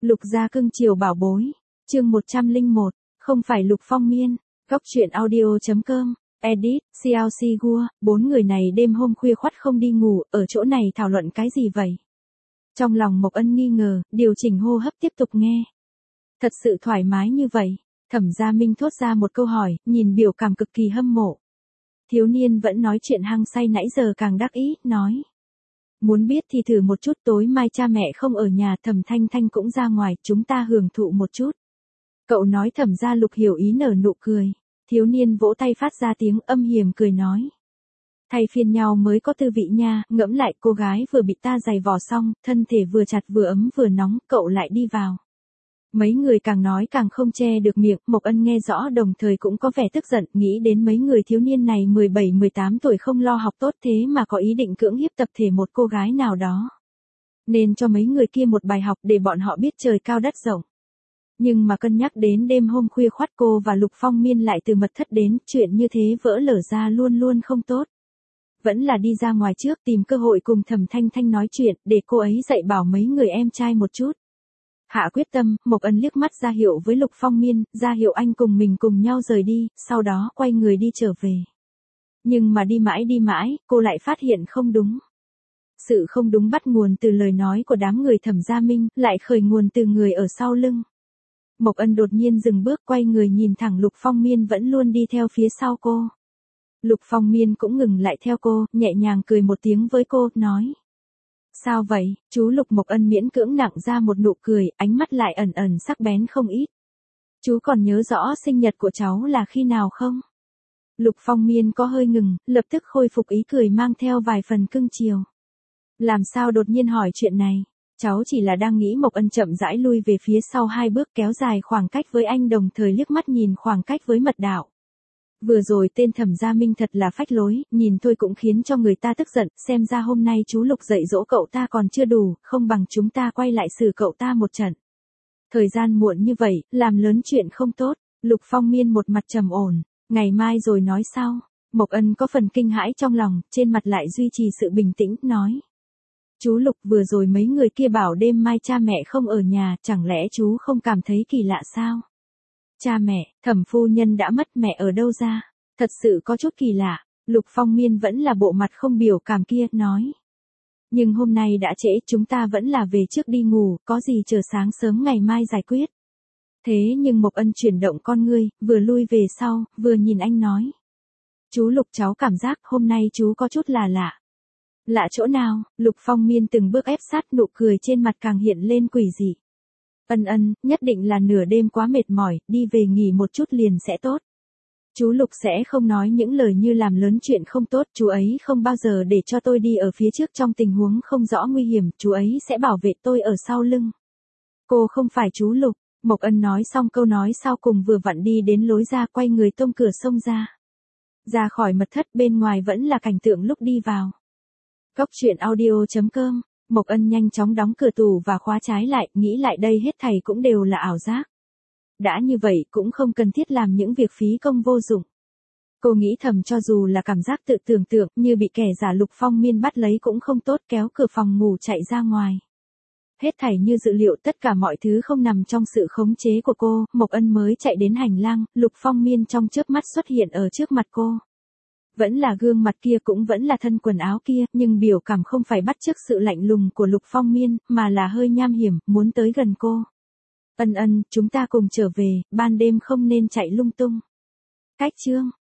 Lục gia cưng chiều bảo bối. Chương 101, không phải Lục Phong Miên. Góc truyện audio.com. Edit, CLC Gua, 4 người này đêm hôm khuya khoắt không đi ngủ, ở chỗ này thảo luận cái gì vậy? Trong lòng Mộc Ân nghi ngờ, điều chỉnh hô hấp tiếp tục nghe. Thật sự thoải mái như vậy. Thẩm Gia Minh thốt ra một câu hỏi, nhìn biểu cảm cực kỳ hâm mộ. Thiếu niên vẫn nói chuyện hăng say nãy giờ càng đắc ý, nói. Muốn biết thì thử một chút, tối mai cha mẹ không ở nhà, Thẩm Thanh Thanh cũng ra ngoài, chúng ta hưởng thụ một chút. Cậu nói. Thẩm Gia Lục hiểu ý nở nụ cười. Thiếu niên vỗ tay phát ra tiếng âm hiểm cười nói. Thay phiên nhau mới có tư vị nha, ngẫm lại cô gái vừa bị ta giày vò xong, thân thể vừa chặt vừa ấm vừa nóng, cậu lại đi vào. Mấy người càng nói càng không che được miệng, Mộc Ân nghe rõ đồng thời cũng có vẻ tức giận, nghĩ đến mấy người thiếu niên này 17-18 tuổi không lo học tốt thế mà có ý định cưỡng hiếp tập thể một cô gái nào đó. Nên cho mấy người kia một bài học để bọn họ biết trời cao đất rộng. Nhưng mà cân nhắc đến đêm hôm khuya khoắt cô và Lục Phong Miên lại từ mật thất đến, chuyện như thế vỡ lở ra luôn luôn không tốt. Vẫn là đi ra ngoài trước tìm cơ hội cùng Thẩm Thanh Thanh nói chuyện, để cô ấy dạy bảo mấy người em trai một chút. Hạ quyết tâm, Mộc Ân liếc mắt ra hiệu với Lục Phong Miên, ra hiệu anh cùng mình cùng nhau rời đi, sau đó quay người đi trở về. Nhưng mà đi mãi, cô lại phát hiện không đúng. Sự không đúng bắt nguồn từ lời nói của đám người Thẩm Gia Minh, lại khởi nguồn từ người ở sau lưng. Mộc Ân đột nhiên dừng bước, quay người nhìn thẳng Lục Phong Miên vẫn luôn đi theo phía sau cô. Lục Phong Miên cũng ngừng lại theo cô, nhẹ nhàng cười một tiếng với cô, nói. Sao vậy, chú Lục? Mộc Ân miễn cưỡng nặng ra một nụ cười, ánh mắt lại ẩn ẩn sắc bén không ít. Chú còn nhớ rõ sinh nhật của cháu là khi nào không? Lục Phong Miên có hơi ngừng, lập tức khôi phục ý cười mang theo vài phần cưng chiều. Làm sao đột nhiên hỏi chuyện này? Cháu chỉ là đang nghĩ. Mộc Ân chậm rãi lui về phía sau 2 bước, kéo dài khoảng cách với anh, đồng thời liếc mắt nhìn khoảng cách với Mật Đạo. Vừa rồi tên Thẩm Gia Minh thật là phách lối, nhìn thôi cũng khiến cho người ta tức giận, xem ra hôm nay chú Lục dạy dỗ cậu ta còn chưa đủ, không bằng chúng ta quay lại xử cậu ta một trận. Thời gian muộn như vậy, làm lớn chuyện không tốt. Lục Phong Miên một mặt trầm ổn, ngày mai rồi nói sau. Mộc Ân có phần kinh hãi trong lòng, trên mặt lại duy trì sự bình tĩnh, nói. Chú Lục, vừa rồi mấy người kia bảo đêm mai cha mẹ không ở nhà, chẳng lẽ chú không cảm thấy kỳ lạ sao? Cha mẹ, Thẩm phu nhân đã mất, mẹ ở đâu ra? Thật sự có chút kỳ lạ. Lục Phong Miên vẫn là bộ mặt không biểu cảm kia, nói. Nhưng hôm nay đã trễ, chúng ta vẫn là về trước đi ngủ, có gì chờ sáng sớm ngày mai giải quyết. Thế nhưng Mộc Ân chuyển động con ngươi, vừa lui về sau, vừa nhìn anh nói. Chú Lục, cháu cảm giác hôm nay chú có chút là lạ. Lạ chỗ nào? Lục Phong Miên từng bước ép sát, nụ cười trên mặt càng hiện lên quỷ dị. Ân, nhất định là nửa đêm quá mệt mỏi, đi về nghỉ một chút liền sẽ tốt. Chú Lục sẽ không nói những lời như làm lớn chuyện không tốt, chú ấy không bao giờ để cho tôi đi ở phía trước trong tình huống không rõ nguy hiểm, chú ấy sẽ bảo vệ tôi ở sau lưng. Cô không phải chú Lục. Mộc Ân nói xong câu nói sau cùng vừa vặn đi đến lối ra, quay người tông cửa xông ra. Ra khỏi mật thất, bên ngoài vẫn là cảnh tượng lúc đi vào. Góc truyện audio.com. Mộc Ân nhanh chóng đóng cửa tủ và khóa trái lại, nghĩ lại đây hết thảy cũng đều là ảo giác. Đã như vậy cũng không cần thiết làm những việc phí công vô dụng. Cô nghĩ thầm cho dù là cảm giác tự tưởng tượng như bị kẻ giả Lục Phong Miên bắt lấy cũng không tốt, kéo cửa phòng ngủ chạy ra ngoài. Hết thảy như dự liệu, tất cả mọi thứ không nằm trong sự khống chế của cô, Mộc Ân mới chạy đến hành lang, Lục Phong Miên trong chớp mắt xuất hiện ở trước mặt cô. Vẫn là gương mặt kia, cũng vẫn là thân quần áo kia, nhưng biểu cảm không phải bắt chước sự lạnh lùng của Lục Phong Miên, mà là hơi nham hiểm, muốn tới gần cô. Ân, chúng ta cùng trở về, ban đêm không nên chạy lung tung. Cách chương.